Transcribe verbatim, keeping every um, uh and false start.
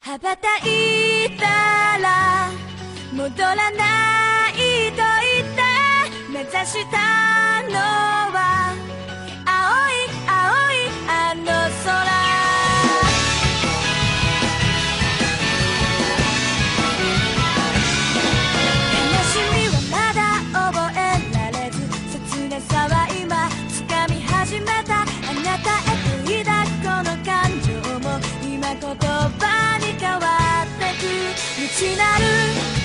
羽ばたいたら戻らないと言って目指したのは青い青いあの空。悲しみはまだ覚えられず、切なさは今掴み始めた。あなたへと抱くこの感情も今言葉に変わってく。道なる